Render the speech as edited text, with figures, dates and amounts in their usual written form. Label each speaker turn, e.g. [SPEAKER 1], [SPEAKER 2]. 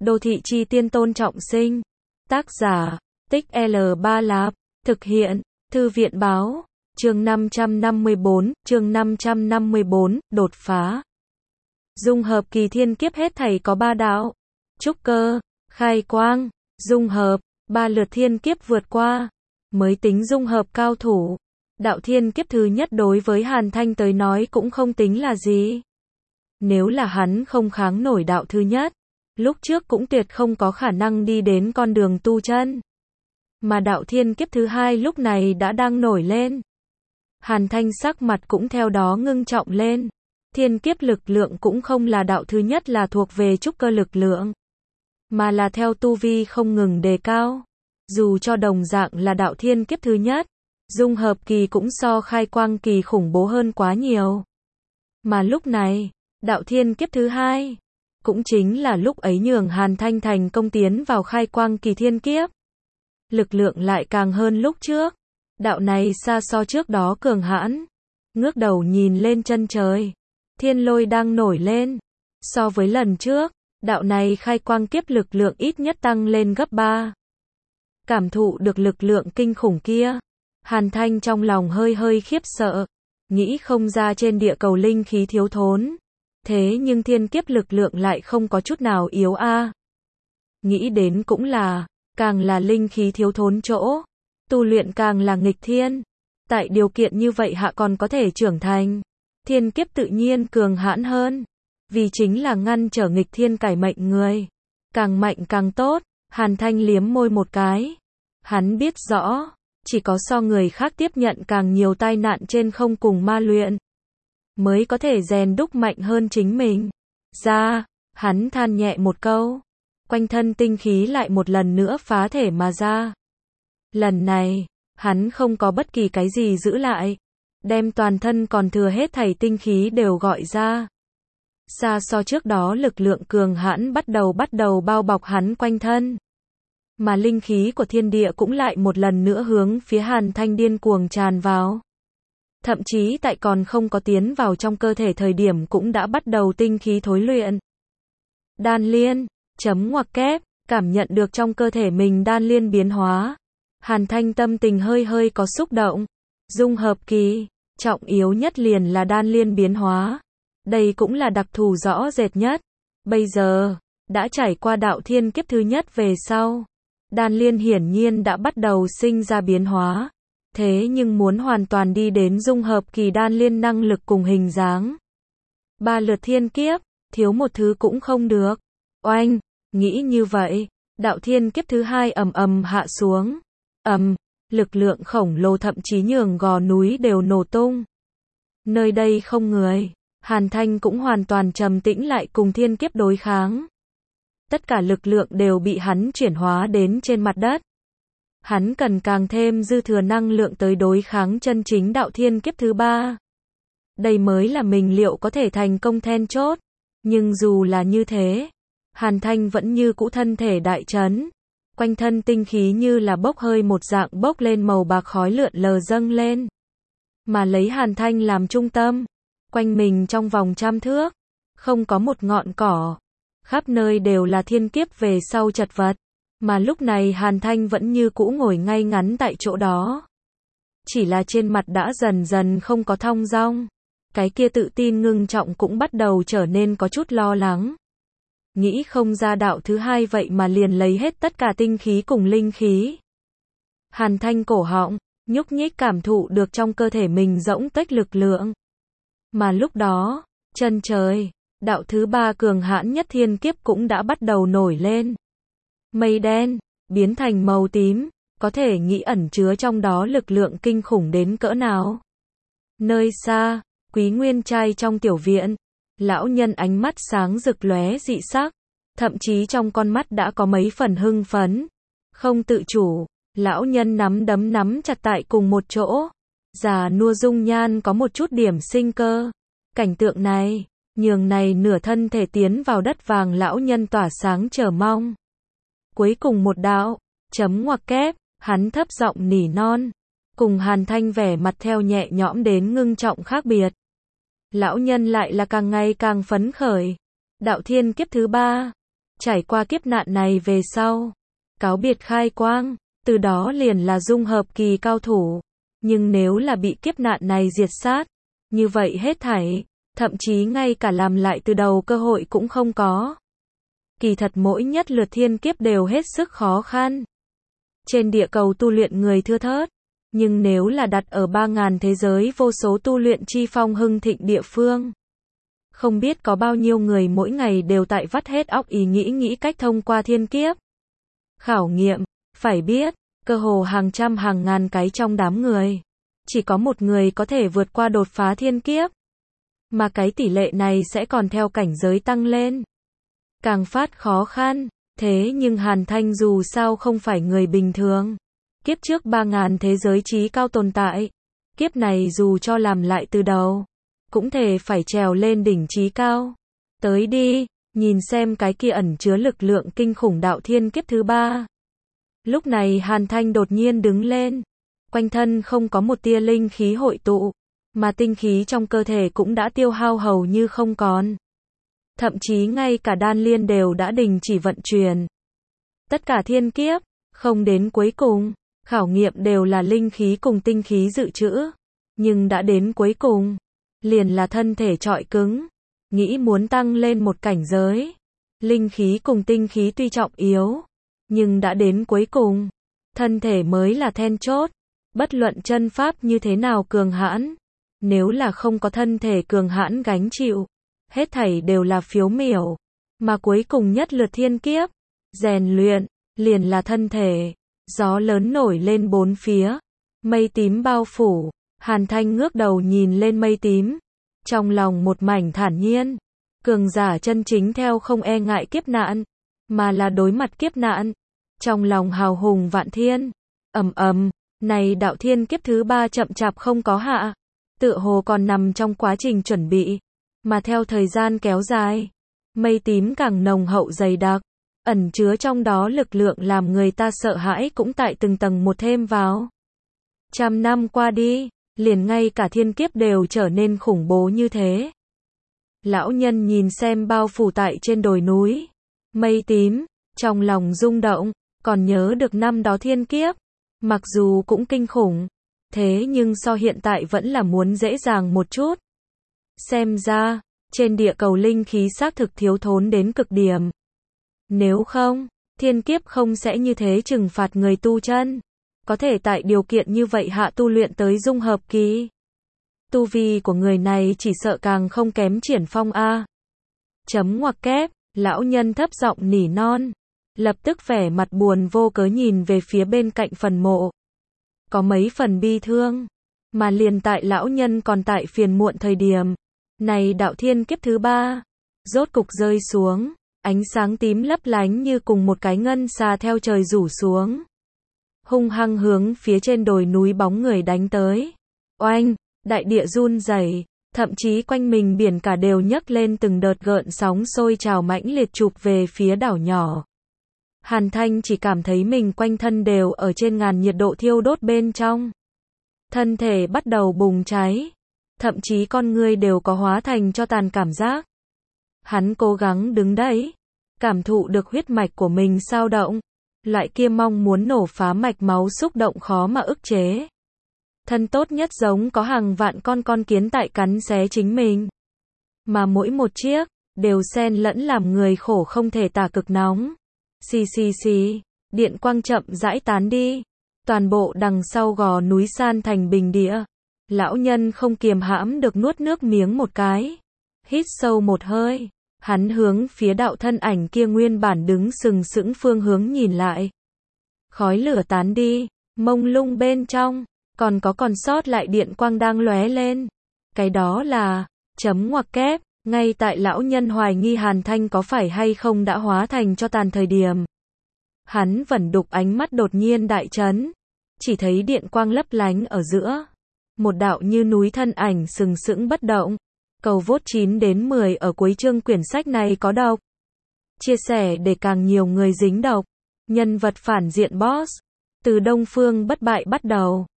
[SPEAKER 1] Đô thị chi tiên Tôn Trọng Sinh. Tác giả, Tích L3 Lạp. Thực hiện, Thư viện báo. Chương 554, đột phá. Dung hợp kỳ thiên kiếp hết thảy có 3 đạo. Trúc cơ, khai quang, dung hợp, 3 lượt thiên kiếp vượt qua, mới tính dung hợp cao thủ. Đạo thiên kiếp thứ nhất đối với Hàn Thanh tới nói cũng không tính là gì. Nếu là hắn không kháng nổi đạo thứ nhất, lúc trước cũng tuyệt không có khả năng đi đến con đường tu chân. Mà đạo thiên kiếp thứ hai lúc này đã đang nổi lên. Hàn Thanh sắc mặt cũng theo đó ngưng trọng lên. Thiên kiếp lực lượng cũng không là đạo thứ nhất là thuộc về trúc cơ lực lượng, mà là theo tu vi không ngừng đề cao. Dù cho đồng dạng là đạo thiên kiếp thứ nhất, dung hợp kỳ cũng so khai quang kỳ khủng bố hơn quá nhiều. Mà lúc này, đạo thiên kiếp thứ hai, cũng chính là lúc ấy nhường Hàn Thanh thành công tiến vào khai quang kỳ thiên kiếp. Lực lượng lại càng hơn lúc trước. Đạo này xa so trước đó cường hãn. Ngước đầu nhìn lên chân trời, thiên lôi đang nổi lên. So với lần trước, đạo này khai quang kiếp lực lượng ít nhất tăng lên gấp 3. Cảm thụ được lực lượng kinh khủng kia, Hàn Thanh trong lòng hơi hơi khiếp sợ, nghĩ không ra trên địa cầu linh khí thiếu thốn, thế nhưng thiên kiếp lực lượng lại không có chút nào yếu a. Nghĩ đến cũng là, càng là linh khí thiếu thốn chỗ, tu luyện càng là nghịch thiên. Tại điều kiện như vậy hạ còn có thể trưởng thành, thiên kiếp tự nhiên cường hãn hơn, vì chính là ngăn trở nghịch thiên cải mệnh người. Càng mạnh càng tốt. Hàn Thanh liếm môi một cái. Hắn biết rõ, chỉ có so người khác tiếp nhận càng nhiều tai nạn trên không cùng ma luyện, mới có thể rèn đúc mạnh hơn chính mình. Hắn than nhẹ một câu. Quanh thân tinh khí lại một lần nữa phá thể mà ra. Lần này, hắn không có bất kỳ cái gì giữ lại, đem toàn thân còn thừa hết thảy tinh khí đều gọi ra. Xa so trước đó lực lượng cường hãn bắt đầu bao bọc hắn quanh thân. Mà linh khí của thiên địa cũng lại một lần nữa hướng phía Hàn Thanh điên cuồng tràn vào. Thậm chí tại còn không có tiến vào trong cơ thể thời điểm cũng đã bắt đầu tinh khí thối luyện. Đan liên, ngoặc kép, cảm nhận được trong cơ thể mình đan liên biến hóa. Hàn Thanh tâm tình hơi hơi có xúc động. Dung hợp kỳ, trọng yếu nhất liền là đan liên biến hóa. Đây cũng là đặc thù rõ rệt nhất. Bây giờ, đã trải qua đạo thiên kiếp thứ nhất về sau, đan liên hiển nhiên đã bắt đầu sinh ra biến hóa. Thế nhưng muốn hoàn toàn đi đến dung hợp kỳ đan liên năng lực cùng hình dáng, 3 lượt thiên kiếp, thiếu một thứ cũng không được. Oanh, nghĩ như vậy, đạo thiên kiếp thứ hai ầm ầm hạ xuống. Lực lượng khổng lồ thậm chí nhường gò núi đều nổ tung. Nơi đây không người, Hàn Thanh cũng hoàn toàn trầm tĩnh lại cùng thiên kiếp đối kháng. Tất cả lực lượng đều bị hắn chuyển hóa đến trên mặt đất. Hắn cần càng thêm dư thừa năng lượng tới đối kháng chân chính đạo thiên kiếp thứ ba. Đây mới là mình liệu có thể thành công then chốt. Nhưng dù là như thế, Hàn Thanh vẫn như cũ thân thể đại chấn. Quanh thân tinh khí như là bốc hơi một dạng bốc lên màu bạc khói lượn lờ dâng lên. Mà lấy Hàn Thanh làm trung tâm, quanh mình trong vòng 100 thước, không có một ngọn cỏ. Khắp nơi đều là thiên kiếp về sau chật vật. Mà lúc này Hàn Thanh vẫn như cũ ngồi ngay ngắn tại chỗ đó. Chỉ là trên mặt đã dần dần không có thong dong. Cái kia tự tin ngưng trọng cũng bắt đầu trở nên có chút lo lắng. Nghĩ không ra đạo thứ hai vậy mà liền lấy hết tất cả tinh khí cùng linh khí. Hàn Thanh cổ họng, nhúc nhích cảm thụ được trong cơ thể mình rỗng tuếch lực lượng. Mà lúc đó, chân trời, đạo thứ ba cường hãn nhất thiên kiếp cũng đã bắt đầu nổi lên. Mây đen, biến thành màu tím, có thể nghĩ ẩn chứa trong đó lực lượng kinh khủng đến cỡ nào. Nơi xa, Quý Nguyên trai trong tiểu viện, lão nhân ánh mắt sáng rực lóe dị sắc, thậm chí trong con mắt đã có mấy phần hưng phấn. Không tự chủ, lão nhân nắm đấm nắm chặt tại cùng một chỗ, già nua dung nhan có một chút điểm sinh cơ. Cảnh tượng này, nhường này nửa thân thể tiến vào đất vàng lão nhân tỏa sáng chờ mong. Cuối cùng một đạo, ngoặc kép, hắn thấp giọng nỉ non, cùng Hàn Thanh vẻ mặt theo nhẹ nhõm đến ngưng trọng khác biệt. Lão nhân lại là càng ngày càng phấn khởi. Đạo thiên kiếp thứ ba, Trải qua kiếp nạn này về sau, cáo biệt khai quang, từ đó liền là dung hợp kỳ cao thủ. Nhưng nếu là bị kiếp nạn này diệt sát, như vậy hết thảy, thậm chí ngay cả làm lại từ đầu cơ hội cũng không có. Kỳ thật mỗi nhất lượt thiên kiếp đều hết sức khó khăn. Trên địa cầu tu luyện người thưa thớt, nhưng nếu là đặt ở 3.000 thế giới vô số tu luyện chi phong hưng thịnh địa phương, không biết có bao nhiêu người mỗi ngày đều tại vắt hết óc ý nghĩ cách thông qua thiên kiếp. Khảo nghiệm, phải biết, cơ hồ hàng trăm hàng ngàn cái trong đám người, chỉ có một người có thể vượt qua đột phá thiên kiếp. Mà cái tỷ lệ này sẽ còn theo cảnh giới tăng lên, càng phát khó khăn. Thế nhưng Hàn Thanh dù sao không phải người bình thường. Kiếp trước 3.000 thế giới chí cao tồn tại. Kiếp này dù cho làm lại từ đầu, cũng thể phải trèo lên đỉnh chí cao. Tới đi, nhìn xem cái kia ẩn chứa lực lượng kinh khủng đạo thiên kiếp thứ 3. Lúc này Hàn Thanh đột nhiên đứng lên. Quanh thân không có một tia linh khí hội tụ, mà tinh khí trong cơ thể cũng đã tiêu hao hầu như không còn. Thậm chí ngay cả đan liên đều đã đình chỉ vận chuyển. Tất cả thiên kiếp, không đến cuối cùng, khảo nghiệm đều là linh khí cùng tinh khí dự trữ. Nhưng đã đến cuối cùng, liền là thân thể trọi cứng. Nghĩ muốn tăng lên một cảnh giới. Linh khí cùng tinh khí tuy trọng yếu, nhưng đã đến cuối cùng, thân thể mới là then chốt. Bất luận chân pháp như thế nào cường hãn, nếu là không có thân thể cường hãn gánh chịu, hết thảy đều là phiếu miểu. Mà cuối cùng nhất lượt thiên kiếp, rèn luyện, liền là thân thể. Gió lớn nổi lên bốn phía, mây tím bao phủ. Hàn Thanh ngước đầu nhìn lên mây tím, trong lòng một mảnh thản nhiên. Cường giả chân chính theo không e ngại kiếp nạn, mà là đối mặt kiếp nạn, trong lòng hào hùng vạn thiên. Ầm ầm, này đạo thiên kiếp thứ 3 chậm chạp không có hạ, tựa hồ còn nằm trong quá trình chuẩn bị. Mà theo thời gian kéo dài, mây tím càng nồng hậu dày đặc, ẩn chứa trong đó lực lượng làm người ta sợ hãi cũng tại từng tầng một thêm vào. 100 năm qua đi, liền ngay cả thiên kiếp đều trở nên khủng bố như thế. Lão nhân nhìn xem bao phủ tại trên đồi núi, mây tím, trong lòng rung động, còn nhớ được năm đó thiên kiếp, mặc dù cũng kinh khủng, thế nhưng so hiện tại vẫn là muốn dễ dàng một chút. Xem ra, trên địa cầu linh khí xác thực thiếu thốn đến cực điểm. Nếu không, thiên kiếp không sẽ như thế trừng phạt người tu chân. Có thể tại điều kiện như vậy hạ tu luyện tới dung hợp kỳ. Tu vi của người này chỉ sợ càng không kém Triển Phong a. Chấm ngoặc kép, lão nhân thấp giọng nỉ non. Lập tức vẻ mặt buồn vô cớ nhìn về phía bên cạnh phần mộ. Có mấy phần bi thương. Mà liền tại lão nhân còn tại phiền muộn thời điểm. Này đạo thiên kiếp thứ 3. Rốt cục rơi xuống. Ánh sáng tím lấp lánh như cùng một cái ngân xà theo trời rủ xuống. Hung hăng hướng phía trên đồi núi bóng người đánh tới. Oanh, đại địa run rẩy, thậm chí quanh mình biển cả đều nhấc lên từng đợt gợn sóng sôi trào mãnh liệt chụp về phía đảo nhỏ. Hàn Thanh chỉ cảm thấy mình quanh thân đều ở trên ngàn nhiệt độ thiêu đốt bên trong. Thân thể bắt đầu bùng cháy, thậm chí con người đều có hóa thành tro tàn cảm giác. Hắn cố gắng đứng đấy, cảm thụ được huyết mạch của mình sao động. Loại kia mong muốn nổ phá mạch máu xúc động khó mà ức chế. Thân tốt nhất giống có hàng vạn con kiến tại cắn xé chính mình. Mà mỗi một chiếc, đều xen lẫn làm người khổ không thể tả cực nóng. Xì xì xì, điện quang chậm rãi tán đi. Toàn bộ đằng sau gò núi san thành bình địa. Lão nhân không kiềm hãm được nuốt nước miếng một cái. Hít sâu một hơi. Hắn hướng phía đạo thân ảnh kia nguyên bản đứng sừng sững phương hướng nhìn lại. Khói lửa tán đi, mông lung bên trong, còn sót lại điện quang đang lóe lên. Cái đó là, chấm ngoặc kép, ngay tại lão nhân hoài nghi Hàn Thanh có phải hay không đã hóa thành cho tàn thời điểm. Hắn vẫn đục ánh mắt đột nhiên đại chấn, chỉ thấy điện quang lấp lánh ở giữa. Một đạo như núi thân ảnh sừng sững bất động. Cầu vote 9 đến 10 ở cuối chương quyển sách này có đọc. Chia sẻ để càng nhiều người dính đọc. Nhân vật phản diện boss. Từ Đông Phương bất bại bắt đầu.